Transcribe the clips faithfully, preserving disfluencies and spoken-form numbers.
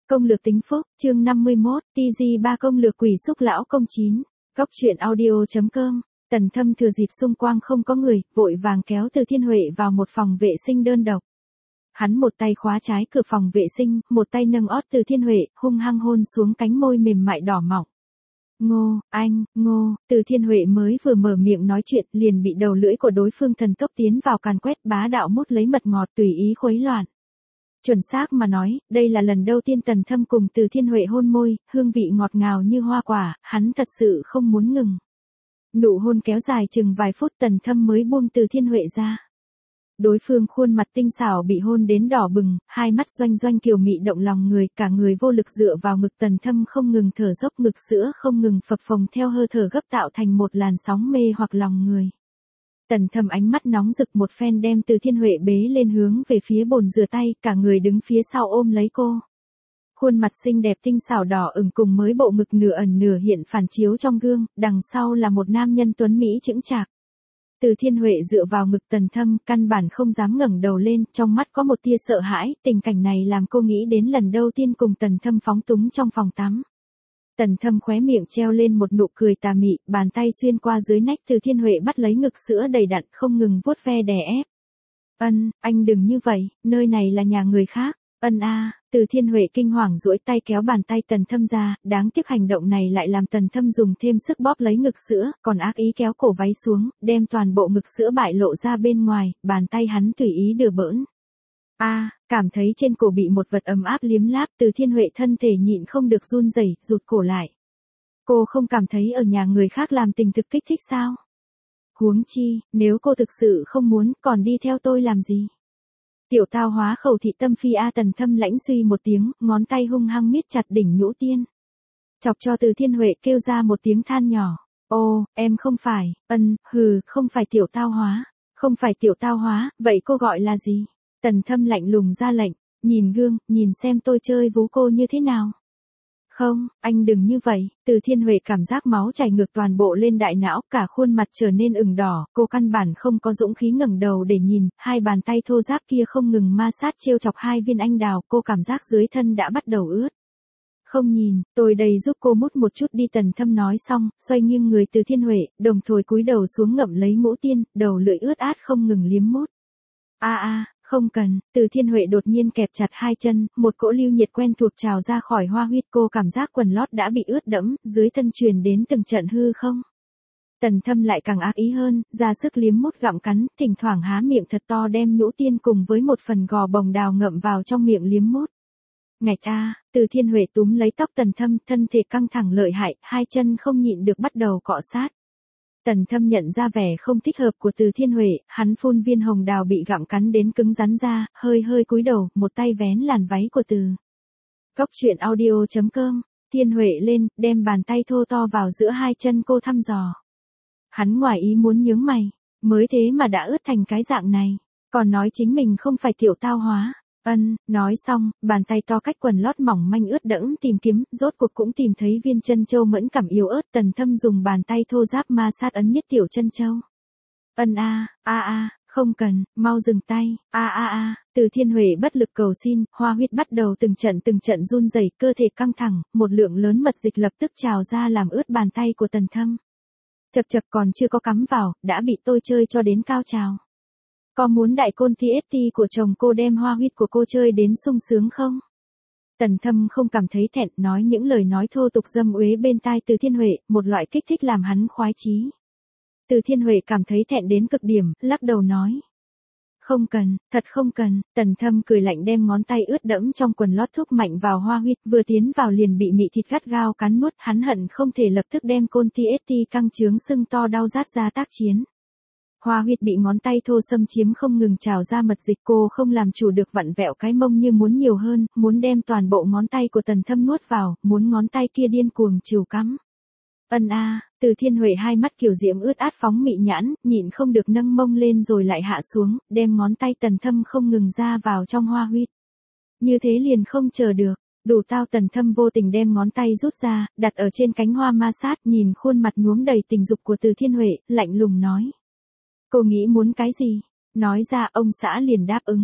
Công lược tính phúc, chương năm mươi mốt, tê giê ba công lược quỷ xúc lão công chín. Góc truyện audio.com. Tần Thâm thừa dịp xung quanh không có người, vội vàng kéo Từ Thiên Huệ vào một phòng vệ sinh đơn độc. Hắn một tay khóa trái cửa phòng vệ sinh, một tay nâng ót Từ Thiên Huệ, hung hăng hôn xuống cánh môi mềm mại đỏ mọng. Ngô, anh, Ngô, Từ Thiên Huệ mới vừa mở miệng nói chuyện, liền bị đầu lưỡi của đối phương thần tốc tiến vào càn quét, bá đạo mút lấy mật ngọt tùy ý khuấy loạn. Chuẩn xác mà nói, đây là lần đầu tiên Tần Thâm cùng Từ Thiên Huệ hôn môi, hương vị ngọt ngào như hoa quả, hắn thật sự không muốn ngừng. Nụ hôn kéo dài chừng vài phút, Tần Thâm mới buông Từ Thiên Huệ ra. Đối phương khuôn mặt tinh xảo bị hôn đến đỏ bừng, hai mắt doanh doanh kiều mị động lòng người, cả người vô lực dựa vào ngực Tần Thâm không ngừng thở dốc, ngực sữa không ngừng phập phồng theo hơi thở gấp tạo thành một làn sóng mê hoặc lòng người. Tần Thâm ánh mắt nóng rực một phen đem Từ Thiên Huệ bế lên hướng về phía bồn rửa tay, cả người đứng phía sau ôm lấy cô. Khuôn mặt xinh đẹp tinh xảo đỏ ửng cùng mới bộ ngực nửa ẩn nửa hiện phản chiếu trong gương, đằng sau là một nam nhân tuấn mỹ chững chạc. Từ Thiên Huệ dựa vào ngực Tần Thâm, căn bản không dám ngẩng đầu lên, trong mắt có một tia sợ hãi, tình cảnh này làm cô nghĩ đến lần đầu tiên cùng Tần Thâm phóng túng trong phòng tắm. Tần Thâm khóe miệng treo lên một nụ cười tà mị, bàn tay xuyên qua dưới nách Từ Thiên Huệ bắt lấy ngực sữa đầy đặn không ngừng vuốt ve đè ép. Ân, anh đừng như vậy, nơi này là nhà người khác. Ân a, à, Từ Thiên Huệ kinh hoàng duỗi tay kéo bàn tay Tần Thâm ra, đáng tiếc hành động này lại làm Tần Thâm dùng thêm sức bóp lấy ngực sữa, còn ác ý kéo cổ váy xuống, đem toàn bộ ngực sữa bại lộ ra bên ngoài, bàn tay hắn tùy ý đưa bỡn. A, à, cảm thấy trên cổ bị một vật ấm áp liếm láp, Từ Thiên Huệ thân thể nhịn không được run rẩy, rụt cổ lại. Cô không cảm thấy ở nhà người khác làm tình thực kích thích sao? Huống chi, nếu cô thực sự không muốn, còn đi theo tôi làm gì? Tiểu tao hóa khẩu thị tâm phi a. Tần Thâm lãnh suy một tiếng, ngón tay hung hăng miết chặt đỉnh nhũ tiên. Chọc cho Từ Thiên Huệ kêu ra một tiếng than nhỏ. Ô, em không phải, ân, hừ, không phải tiểu tao hóa. Không phải tiểu tao hóa, vậy cô gọi là gì? Tần Thâm lạnh lùng ra lệnh, nhìn gương, nhìn xem tôi chơi vú cô như thế nào. Không, anh đừng như vậy. Từ Thiên Huệ cảm giác máu chảy ngược toàn bộ lên đại não, cả khuôn mặt trở nên ửng đỏ, cô căn bản không có dũng khí ngẩng đầu để nhìn, hai bàn tay thô ráp kia không ngừng ma sát trêu chọc hai viên anh đào, cô cảm giác dưới thân đã bắt đầu ướt. Không nhìn, tôi đây giúp cô mút một chút đi. Tần Thâm nói xong, xoay nghiêng người Từ Thiên Huệ, đồng thời cúi đầu xuống ngậm lấy ngũ tiên, đầu lưỡi ướt át không ngừng liếm mút. A a. Không cần, Từ Thiên Huệ đột nhiên kẹp chặt hai chân, một cỗ lưu nhiệt quen thuộc trào ra khỏi hoa huyết, cô cảm giác quần lót đã bị ướt đẫm, dưới thân truyền đến từng trận hư không. Tần Thâm lại càng ác ý hơn, ra sức liếm mút gặm cắn, thỉnh thoảng há miệng thật to đem nhũ tiên cùng với một phần gò bồng đào ngậm vào trong miệng liếm mút. Ngạch a, Từ Thiên Huệ túm lấy tóc Tần Thâm, thân thể căng thẳng lợi hại, hai chân không nhịn được bắt đầu cọ sát. Tần Thâm nhận ra vẻ không thích hợp của Từ Thiên Huệ, hắn phun viên hồng đào bị gặm cắn đến cứng rắn ra, hơi hơi cúi đầu, một tay vén làn váy của Từ. Góc truyện audio.com. Thiên Huệ lên, đem bàn tay thô to vào giữa hai chân cô thăm dò. Hắn ngoài ý muốn nhướng mày, mới thế mà đã ướt thành cái dạng này, còn nói chính mình không phải tiểu tao hóa. Ân, nói xong, bàn tay to cách quần lót mỏng manh ướt đẫm tìm kiếm, rốt cuộc cũng tìm thấy viên chân châu mẫn cảm yếu ớt. Tần Thâm dùng bàn tay thô ráp ma sát ấn nhất tiểu chân châu. Ân a, a a, không cần, mau dừng tay. A a a, Từ Thiên Huệ bất lực cầu xin, hoa huyết bắt đầu từng trận từng trận run rẩy, cơ thể căng thẳng, một lượng lớn mật dịch lập tức trào ra làm ướt bàn tay của Tần Thâm. Chậc chậc, còn chưa có cắm vào, đã bị tôi chơi cho đến cao trào. Có muốn đại côn tê ét tê của chồng cô đem hoa huyết của cô chơi đến sung sướng không? Tần Thâm không cảm thấy thẹn, nói những lời nói thô tục dâm uế bên tai Từ Thiên Huệ, một loại kích thích làm hắn khoái chí. Từ Thiên Huệ cảm thấy thẹn đến cực điểm, lắc đầu nói. Không cần, thật không cần. Tần Thâm cười lạnh đem ngón tay ướt đẫm trong quần lót thúc mạnh vào hoa huyết, vừa tiến vào liền bị mị thịt gắt gao cắn nuốt, hắn hận không thể lập tức đem côn tê ét tê căng trướng sưng to đau rát ra tác chiến. Hoa huyết bị ngón tay thô xâm chiếm không ngừng trào ra mật dịch, cô không làm chủ được vặn vẹo cái mông như muốn nhiều hơn, muốn đem toàn bộ ngón tay của Tần Thâm nuốt vào, muốn ngón tay kia điên cuồng chiều cắm. Ân a, à, Từ Thiên Huệ hai mắt kiều diễm ướt át phóng mị nhãn, nhịn không được nâng mông lên rồi lại hạ xuống, đem ngón tay Tần Thâm không ngừng ra vào trong hoa huyết. Như thế liền không chờ được, đủ tao. Tần Thâm vô tình đem ngón tay rút ra, đặt ở trên cánh hoa ma sát, nhìn khuôn mặt nhuốm đầy tình dục của Từ Thiên Huệ, lạnh lùng nói. Cô nghĩ muốn cái gì? Nói ra, ông xã liền đáp ứng.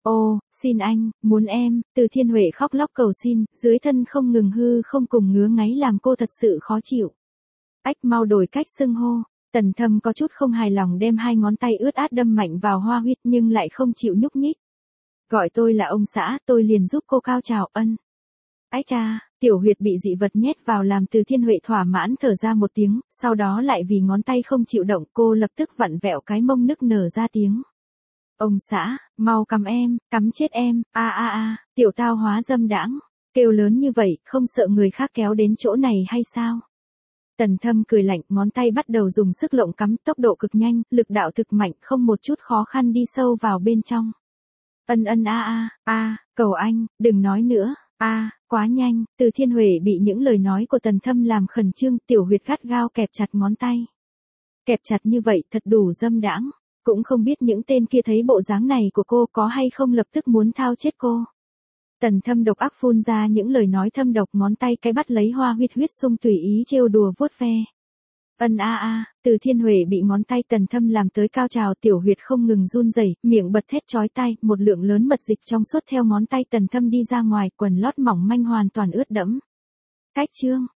Ô, xin anh, muốn em, Từ Thiên Huệ khóc lóc cầu xin, dưới thân không ngừng hư không cùng ngứa ngáy làm cô thật sự khó chịu. Ách mau đổi cách xưng hô. Tần Thâm có chút không hài lòng đem hai ngón tay ướt át đâm mạnh vào hoa huyết nhưng lại không chịu nhúc nhích. Gọi tôi là ông xã, tôi liền giúp cô cao trào ân. Ách à, tiểu huyệt bị dị vật nhét vào làm Từ Thiên Huệ thỏa mãn thở ra một tiếng, sau đó lại vì ngón tay không chịu động cô lập tức vặn vẹo cái mông nức nở ra tiếng. Ông xã, mau cắm em, cắm chết em, a a a, tiểu tao hóa dâm đãng, kêu lớn như vậy, không sợ người khác kéo đến chỗ này hay sao? Tần Thâm cười lạnh, ngón tay bắt đầu dùng sức lộng cắm, tốc độ cực nhanh, lực đạo thực mạnh, không một chút khó khăn đi sâu vào bên trong. Ân ân a a, a, cầu anh, đừng nói nữa, a, quá nhanh, Từ Thiên Huệ bị những lời nói của Tần Thâm làm khẩn trương, tiểu huyệt gắt gao kẹp chặt ngón tay. Kẹp chặt như vậy thật đủ dâm đãng, cũng không biết những tên kia thấy bộ dáng này của cô có hay không lập tức muốn thao chết cô. Tần Thâm độc ác phun ra những lời nói thâm độc, ngón tay cái bắt lấy hoa huyết huyết sung tùy ý trêu đùa vuốt ve. Ân a a, Từ Thiên Huệ bị ngón tay Tần Thâm làm tới cao trào, tiểu huyệt không ngừng run rẩy, miệng bật thét chói tai, một lượng lớn mật dịch trong suốt theo ngón tay Tần Thâm đi ra ngoài, quần lót mỏng manh hoàn toàn ướt đẫm. Cách chương